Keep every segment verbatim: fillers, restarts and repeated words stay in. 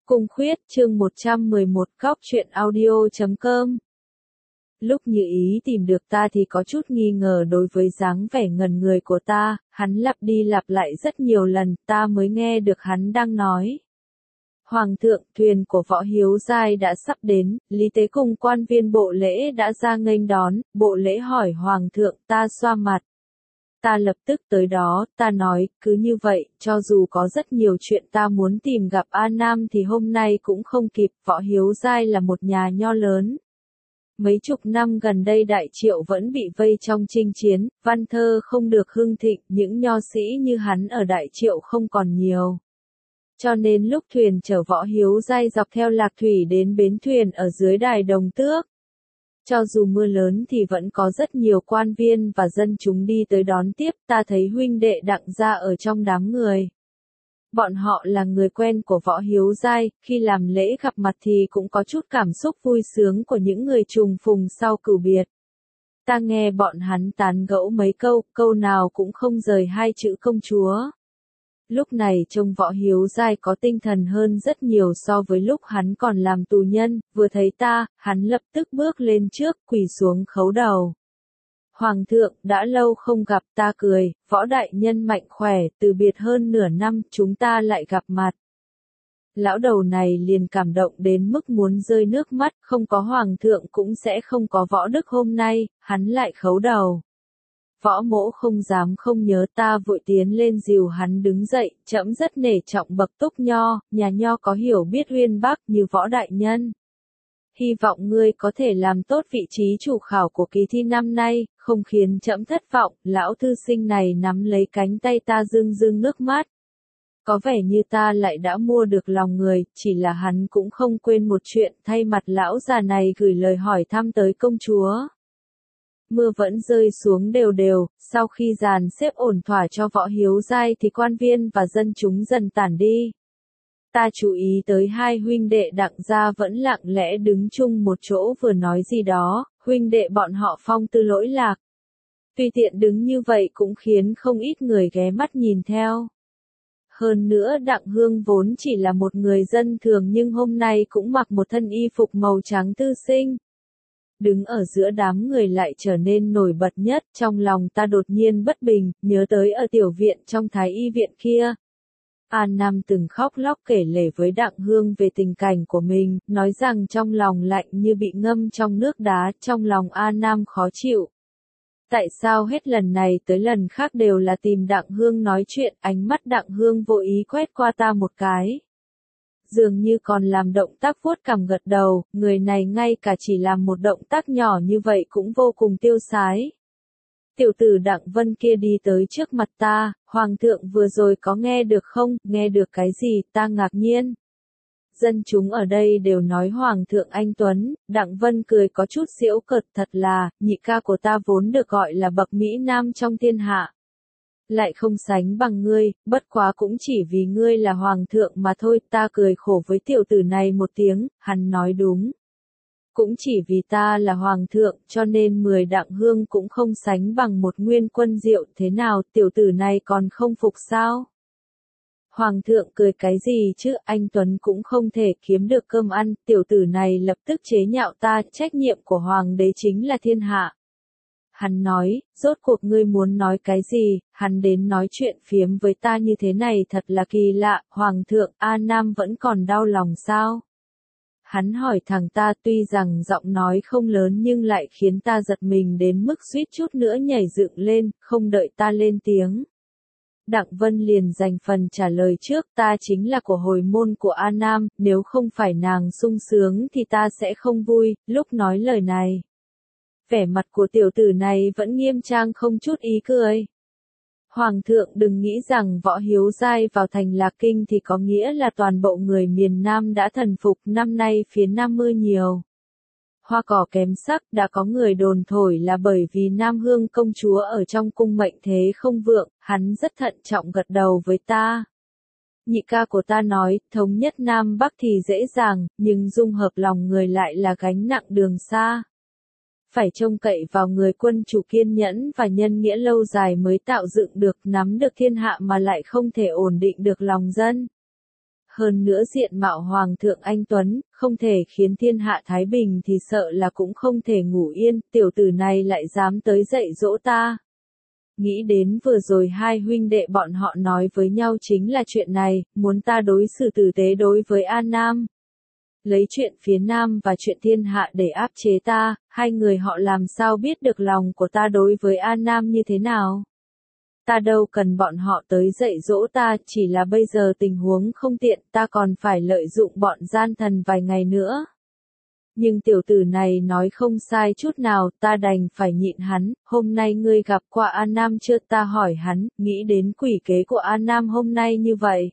Cung Khuyết, chương một trăm mười một, góc truyện audio chấm com. Lúc Như Ý tìm được ta thì có chút nghi ngờ đối với dáng vẻ ngần người của ta, hắn lặp đi lặp lại rất nhiều lần, ta mới nghe được hắn đang nói. Hoàng thượng, thuyền của Võ Hiếu Giai đã sắp đến, Lý Tế cùng quan viên bộ lễ đã ra nghênh đón, bộ lễ hỏi Hoàng thượng, ta xoa mặt. Ta lập tức tới đó, ta nói, cứ như vậy, cho dù có rất nhiều chuyện ta muốn tìm gặp A Nam thì hôm nay cũng không kịp, Võ Hiếu Giai là một nhà nho lớn. Mấy chục năm gần đây Đại Triệu vẫn bị vây trong chinh chiến, văn thơ không được hưng thịnh, những nho sĩ như hắn ở Đại Triệu không còn nhiều. Cho nên lúc thuyền chở Võ Hiếu Giai dọc theo Lạc Thủy đến bến thuyền ở dưới đài Đồng Tước. Cho dù mưa lớn thì vẫn có rất nhiều quan viên và dân chúng đi tới đón tiếp, ta thấy huynh đệ Đặng gia ở trong đám người. Bọn họ là người quen của Võ Hiếu Giai, khi làm lễ gặp mặt thì cũng có chút cảm xúc vui sướng của những người trùng phùng sau cửu biệt. Ta nghe bọn hắn tán gẫu mấy câu, câu nào cũng không rời hai chữ công chúa. Lúc này trông Võ Hiếu Giai có tinh thần hơn rất nhiều so với lúc hắn còn làm tù nhân, vừa thấy ta, hắn lập tức bước lên trước, quỳ xuống khấu đầu. Hoàng thượng, đã lâu không gặp, ta cười, Võ đại nhân mạnh khỏe, từ biệt hơn nửa năm, chúng ta lại gặp mặt. Lão đầu này liền cảm động đến mức muốn rơi nước mắt, không có Hoàng thượng cũng sẽ không có Võ Đức hôm nay, hắn lại khấu đầu. Võ Mỗ không dám không nhớ, ta vội tiến lên dìu hắn đứng dậy, trẫm rất nể trọng bậc túc nho, nhà nho có hiểu biết uyên bác như Võ đại nhân. Hy vọng ngươi có thể làm tốt vị trí chủ khảo của kỳ thi năm nay, không khiến trẫm thất vọng. Lão thư sinh này nắm lấy cánh tay ta rưng rưng nước mắt. Có vẻ như ta lại đã mua được lòng người, chỉ là hắn cũng không quên một chuyện, thay mặt lão già này gửi lời hỏi thăm tới công chúa. Mưa vẫn rơi xuống đều đều, sau khi dàn xếp ổn thỏa cho Võ Hiếu Giai thì quan viên và dân chúng dần tản đi. Ta chú ý tới hai huynh đệ Đặng gia vẫn lặng lẽ đứng chung một chỗ vừa nói gì đó, huynh đệ bọn họ Phong Tư lỗi lạc. Tùy tiện đứng như vậy cũng khiến không ít người ghé mắt nhìn theo. Hơn nữa Đặng Hương vốn chỉ là một người dân thường nhưng hôm nay cũng mặc một thân y phục màu trắng thư sinh. Đứng ở giữa đám người lại trở nên nổi bật nhất, trong lòng ta đột nhiên bất bình, nhớ tới ở tiểu viện trong Thái Y viện kia. An Nam từng khóc lóc kể lể với Đặng Hương về tình cảnh của mình, nói rằng trong lòng lạnh như bị ngâm trong nước đá, trong lòng An Nam khó chịu. Tại sao hết lần này tới lần khác đều là tìm Đặng Hương nói chuyện, ánh mắt Đặng Hương vô ý quét qua ta một cái. Dường như còn làm động tác vuốt cằm gật đầu, người này ngay cả chỉ làm một động tác nhỏ như vậy cũng vô cùng tiêu sái. Tiểu tử Đặng Vân kia đi tới trước mặt ta, Hoàng thượng vừa rồi có nghe được không, nghe được cái gì, ta ngạc nhiên. Dân chúng ở đây đều nói Hoàng thượng anh Tuấn, Đặng Vân cười có chút giễu cợt, thật là, nhị ca của ta vốn được gọi là bậc Mỹ Nam trong thiên hạ. Lại không sánh bằng ngươi, bất quá cũng chỉ vì ngươi là Hoàng thượng mà thôi, ta cười khổ với tiểu tử này một tiếng, hắn nói đúng. Cũng chỉ vì ta là Hoàng thượng, cho nên mười Đặng Hương cũng không sánh bằng một nguyên quân diệu, thế nào, tiểu tử này còn không phục sao? Hoàng thượng cười cái gì chứ, anh Tuấn cũng không thể kiếm được cơm ăn, tiểu tử này lập tức chế nhạo ta, trách nhiệm của Hoàng đế chính là thiên hạ. Hắn nói, rốt cuộc ngươi muốn nói cái gì, hắn đến nói chuyện phiếm với ta như thế này thật là kỳ lạ, Hoàng thượng, A Nam vẫn còn đau lòng sao? Hắn hỏi thằng ta, tuy rằng giọng nói không lớn nhưng lại khiến ta giật mình đến mức suýt chút nữa nhảy dựng lên, không đợi ta lên tiếng. Đặng Vân liền dành phần trả lời trước, ta chính là của hồi môn của A Nam, nếu không phải nàng sung sướng thì ta sẽ không vui, lúc nói lời này. Vẻ mặt của tiểu tử này vẫn nghiêm trang không chút ý cười. Hoàng thượng đừng nghĩ rằng Võ Hiếu Giai vào thành Lạc Kinh thì có nghĩa là toàn bộ người miền Nam đã thần phục, năm nay phía Nam mưa nhiều. Hoa cỏ kém sắc, đã có người đồn thổi là bởi vì Nam Hương công chúa ở trong cung mệnh thế không vượng, hắn rất thận trọng gật đầu với ta. Nhị ca của ta nói, thống nhất Nam Bắc thì dễ dàng, nhưng dung hợp lòng người lại là gánh nặng đường xa. Phải trông cậy vào người quân chủ kiên nhẫn và nhân nghĩa lâu dài mới tạo dựng được, nắm được thiên hạ mà lại không thể ổn định được lòng dân. hơn nữa diện mạo Hoàng thượng anh Tuấn, không thể khiến thiên hạ thái bình thì sợ là cũng không thể ngủ yên, tiểu tử này lại dám tới dạy dỗ ta. Nghĩ đến vừa rồi hai huynh đệ bọn họ nói với nhau chính là chuyện này, muốn ta đối xử tử tế đối với An Nam. Lấy chuyện phía Nam và chuyện thiên hạ để áp chế ta, hai người họ làm sao biết được lòng của ta đối với An Nam như thế nào. Ta đâu cần bọn họ tới dạy dỗ ta, chỉ là bây giờ tình huống không tiện, ta còn phải lợi dụng bọn gian thần vài ngày nữa. Nhưng tiểu tử này nói không sai chút nào, ta đành phải nhịn hắn, hôm nay ngươi gặp qua An Nam chưa, ta hỏi hắn, nghĩ đến quỷ kế của An Nam hôm nay như vậy.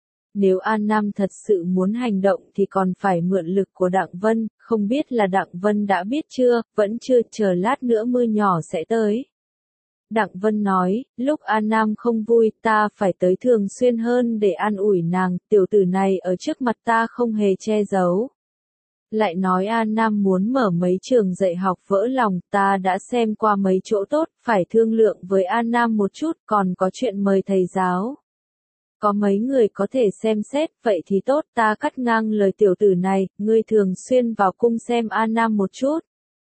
Nếu An Nam thật sự muốn hành động thì còn phải mượn lực của Đặng Vân, không biết là Đặng Vân đã biết chưa, vẫn chưa, chờ lát nữa mưa nhỏ sẽ tới. Đặng Vân nói, lúc An Nam không vui ta phải tới thường xuyên hơn để an ủi nàng, tiểu tử này ở trước mặt ta không hề che giấu. Lại nói An Nam muốn mở mấy trường dạy học vỡ lòng, ta đã xem qua mấy chỗ tốt, phải thương lượng với An Nam một chút, còn có chuyện mời thầy giáo. Có mấy người có thể xem xét, vậy thì tốt, ta cắt ngang lời tiểu tử này, ngươi thường xuyên vào cung xem An Nam một chút.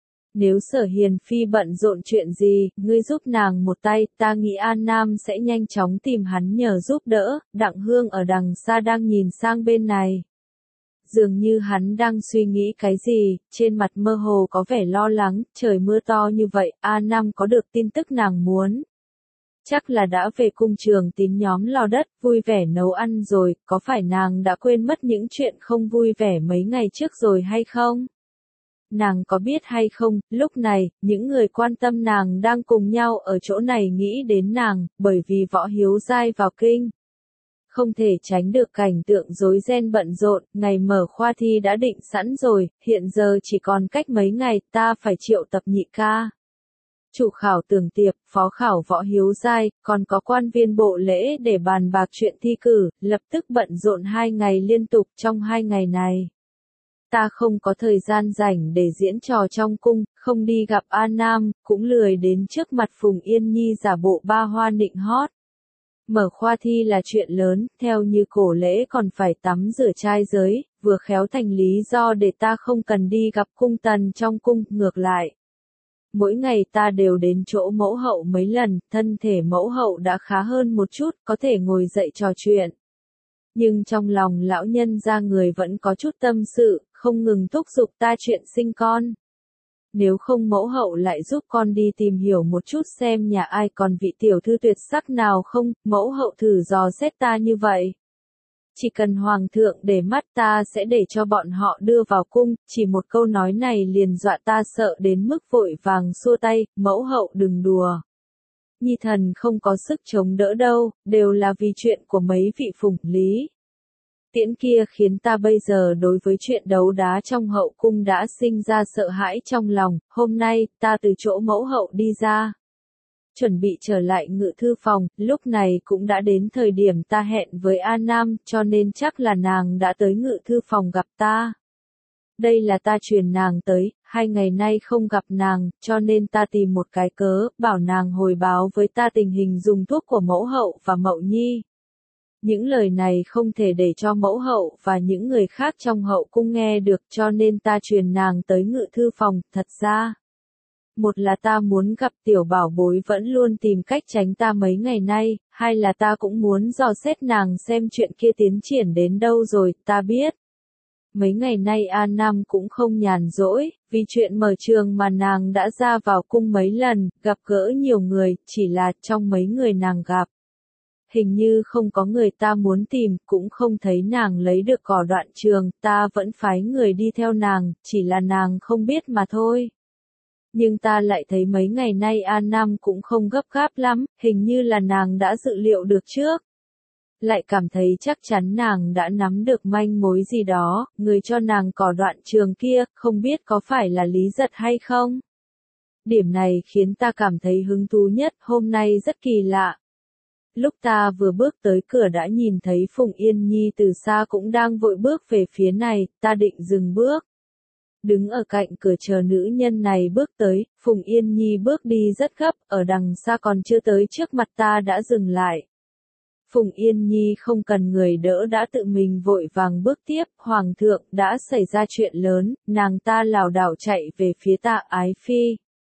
Nếu Sở Hiền Phi bận rộn chuyện gì, ngươi giúp nàng một tay, ta nghĩ An Nam sẽ nhanh chóng tìm hắn nhờ giúp đỡ, Đặng Hương ở đằng xa đang nhìn sang bên này. Dường như hắn đang suy nghĩ cái gì, trên mặt mơ hồ có vẻ lo lắng, trời mưa to như vậy, An Nam có được tin tức nàng muốn. Chắc là đã về cung Trường Tín nhóm lò đất, vui vẻ nấu ăn rồi, có phải nàng đã quên mất những chuyện không vui vẻ mấy ngày trước rồi hay không? Nàng có biết hay không, lúc này, những người quan tâm nàng đang cùng nhau ở chỗ này nghĩ đến nàng, bởi vì Võ Hiếu giai vào kinh. Không thể tránh được cảnh tượng rối ren bận rộn, ngày mở khoa thi đã định sẵn rồi, hiện giờ chỉ còn cách mấy ngày, ta phải triệu tập nhị ca. Chủ khảo Tưởng Tiệp, phó khảo Võ Hiếu giai, còn có quan viên bộ lễ để bàn bạc chuyện thi cử, lập tức bận rộn hai ngày liên tục trong hai ngày này. Ta không có thời gian rảnh để diễn trò trong cung, không đi gặp An Nam, cũng lười đến trước mặt Phùng Yên Nhi giả bộ ba hoa nịnh hót. Mở khoa thi là chuyện lớn, theo như cổ lễ còn phải tắm rửa trai giới, vừa khéo thành lý do để ta không cần đi gặp cung tần trong cung, ngược lại. Mỗi ngày ta đều đến chỗ mẫu hậu mấy lần, thân thể mẫu hậu đã khá hơn một chút, có thể ngồi dậy trò chuyện. Nhưng trong lòng lão nhân ra người vẫn có chút tâm sự, không ngừng thúc giục ta chuyện sinh con. Nếu không mẫu hậu lại giúp con đi tìm hiểu một chút xem nhà ai còn vị tiểu thư tuyệt sắc nào không, mẫu hậu thử dò xét ta như vậy. Chỉ cần hoàng thượng để mắt ta sẽ để cho bọn họ đưa vào cung, chỉ một câu nói này liền dọa ta sợ đến mức vội vàng xua tay, mẫu hậu đừng đùa. Nhi thần không có sức chống đỡ đâu, đều là vì chuyện của mấy vị Phùng Lý Tiễn kia khiến ta bây giờ đối với chuyện đấu đá trong hậu cung đã sinh ra sợ hãi trong lòng, hôm nay, ta từ chỗ mẫu hậu đi ra. Chuẩn bị trở lại ngự thư phòng, lúc này cũng đã đến thời điểm ta hẹn với An Nam, cho nên chắc là nàng đã tới ngự thư phòng gặp ta. Đây là ta truyền nàng tới, hai ngày nay không gặp nàng, cho nên ta tìm một cái cớ, bảo nàng hồi báo với ta tình hình dùng thuốc của mẫu hậu và Mậu Nhi. Những lời này không thể để cho mẫu hậu và những người khác trong hậu cung nghe được cho nên ta truyền nàng tới ngự thư phòng, thật ra. Một là ta muốn gặp tiểu bảo bối vẫn luôn tìm cách tránh ta mấy ngày nay, hai là ta cũng muốn dò xét nàng xem chuyện kia tiến triển đến đâu rồi, ta biết. Mấy ngày nay An Nam cũng không nhàn rỗi, vì chuyện mở trường mà nàng đã ra vào cung mấy lần, gặp gỡ nhiều người, chỉ là trong mấy người nàng gặp. Hình như không có người ta muốn tìm, cũng không thấy nàng lấy được cỏ đoạn trường, ta vẫn phái người đi theo nàng, chỉ là nàng không biết mà thôi. Nhưng ta lại thấy mấy ngày nay An Nam cũng không gấp gáp lắm, hình như là nàng đã dự liệu được trước. Lại cảm thấy chắc chắn nàng đã nắm được manh mối gì đó, người cho nàng cỏ đoạn trường kia, không biết có phải là Lý Giật hay không. Điểm này khiến ta cảm thấy hứng thú nhất, hôm nay rất kỳ lạ. Lúc ta vừa bước tới cửa đã nhìn thấy Phùng Yên Nhi từ xa cũng đang vội bước về phía này, ta định dừng bước. Đứng ở cạnh cửa chờ nữ nhân này bước tới, Phùng Yên Nhi bước đi rất gấp, ở đằng xa còn chưa tới trước mặt ta đã dừng lại. Phùng Yên Nhi không cần người đỡ đã tự mình vội vàng bước tiếp, Hoàng thượng đã xảy ra chuyện lớn, nàng ta lảo đảo chạy về phía Tạ Ái Phi.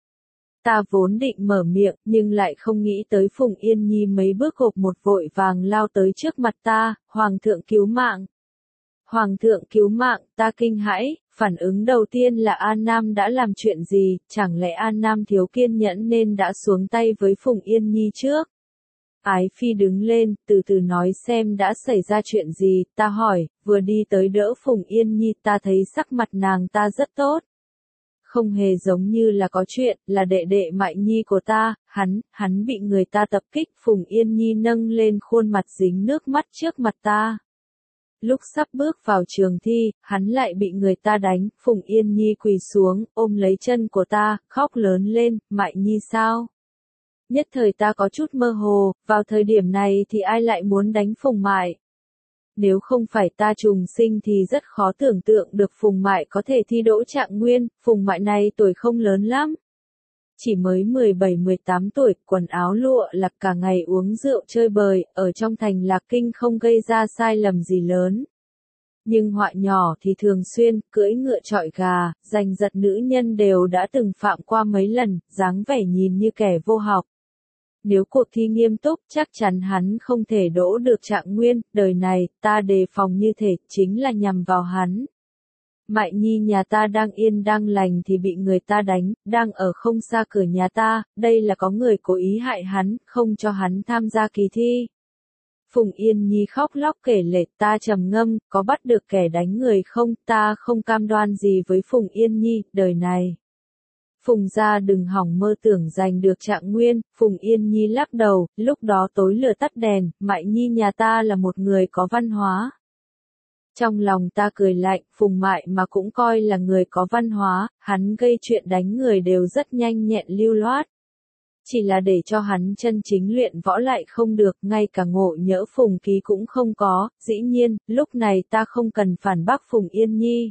Ta vốn định mở miệng, nhưng lại không nghĩ tới Phùng Yên Nhi mấy bước hộp một vội vàng lao tới trước mặt ta, Hoàng thượng cứu mạng. Hoàng thượng cứu mạng, ta kinh hãi, phản ứng đầu tiên là An Nam đã làm chuyện gì, chẳng lẽ An Nam thiếu kiên nhẫn nên đã xuống tay với Phùng Yên Nhi trước. Ái Phi đứng lên, từ từ nói xem đã xảy ra chuyện gì, ta hỏi, vừa đi tới đỡ Phùng Yên Nhi ta thấy sắc mặt nàng ta rất tốt. Không hề giống như là có chuyện, là đệ đệ Mại Nhi của ta, hắn, hắn bị người ta tập kích, Phùng Yên Nhi nâng lên khuôn mặt dính nước mắt trước mặt ta. Lúc sắp bước vào trường thi, hắn lại bị người ta đánh, Phùng Yên Nhi quỳ xuống, ôm lấy chân của ta, khóc lớn lên, Mại Nhi sao? Nhất thời ta có chút mơ hồ, vào thời điểm này thì ai lại muốn đánh Phùng Mại? Nếu không phải ta trùng sinh thì rất khó tưởng tượng được Phùng Mại có thể thi đỗ Trạng Nguyên, Phùng Mại này tuổi không lớn lắm. Chỉ mới mười bảy mười tám tuổi, quần áo lụa là cả ngày uống rượu chơi bời, ở trong thành Lạc Kinh không gây ra sai lầm gì lớn. Nhưng họa nhỏ thì thường xuyên, cưỡi ngựa chọi gà, giành giật nữ nhân đều đã từng phạm qua mấy lần, dáng vẻ nhìn như kẻ vô học. Nếu cuộc thi nghiêm túc, chắc chắn hắn không thể đỗ được Trạng Nguyên, đời này, ta đề phòng như thể, chính là nhằm vào hắn. Mại Nhi nhà ta đang yên đang lành thì bị người ta đánh, đang ở không xa cửa nhà ta, đây là có người cố ý hại hắn, không cho hắn tham gia kỳ thi. Phùng Yên Nhi khóc lóc kể lể, ta trầm ngâm, có bắt được kẻ đánh người không, ta không cam đoan gì với Phùng Yên Nhi, đời này. Phùng gia đừng hỏng mơ tưởng giành được Trạng Nguyên, Phùng Yên Nhi lắc đầu, lúc đó tối lửa tắt đèn, Mại Nhi nhà ta là một người có văn hóa. Trong lòng ta cười lạnh, Phùng Mại mà cũng coi là người có văn hóa, hắn gây chuyện đánh người đều rất nhanh nhẹn lưu loát. Chỉ là để cho hắn chân chính luyện võ lại không được, ngay cả ngộ nhỡ Phùng Ký cũng không có, dĩ nhiên, lúc này ta không cần phản bác Phùng Yên Nhi.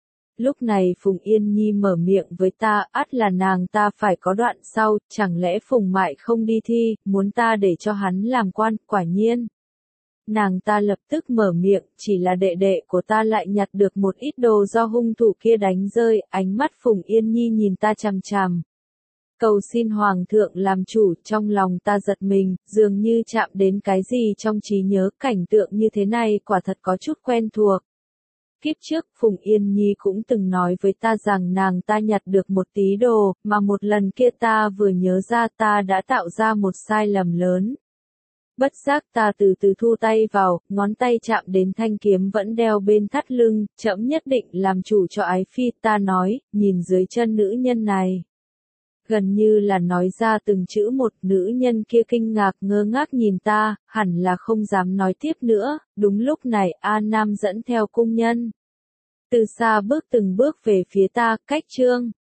Lúc này Phùng Yên Nhi mở miệng với ta, ắt là nàng ta phải có đoạn sau, chẳng lẽ Phùng Mại không đi thi, muốn ta để cho hắn làm quan, quả nhiên. Nàng ta lập tức mở miệng, chỉ là đệ đệ của ta lại nhặt được một ít đồ do hung thủ kia đánh rơi, ánh mắt Phùng Yên Nhi nhìn ta chằm chằm. Cầu xin Hoàng thượng làm chủ, trong lòng ta giật mình, dường như chạm đến cái gì trong trí nhớ, cảnh tượng như thế này quả thật có chút quen thuộc. Kiếp trước, Phùng Yên Nhi cũng từng nói với ta rằng nàng ta nhặt được một tí đồ, mà một lần kia ta vừa nhớ ra ta đã tạo ra một sai lầm lớn. Bất giác ta từ từ thu tay vào, ngón tay chạm đến thanh kiếm vẫn đeo bên thắt lưng, trẫm nhất định làm chủ cho Ái Phi, ta nói, nhìn dưới chân nữ nhân này. Gần như là nói ra từng chữ một, nữ nhân kia kinh ngạc ngơ ngác nhìn ta, hẳn là không dám nói tiếp nữa, đúng lúc này A Nam dẫn theo cung nhân. Từ xa bước từng bước về phía ta, cách trương.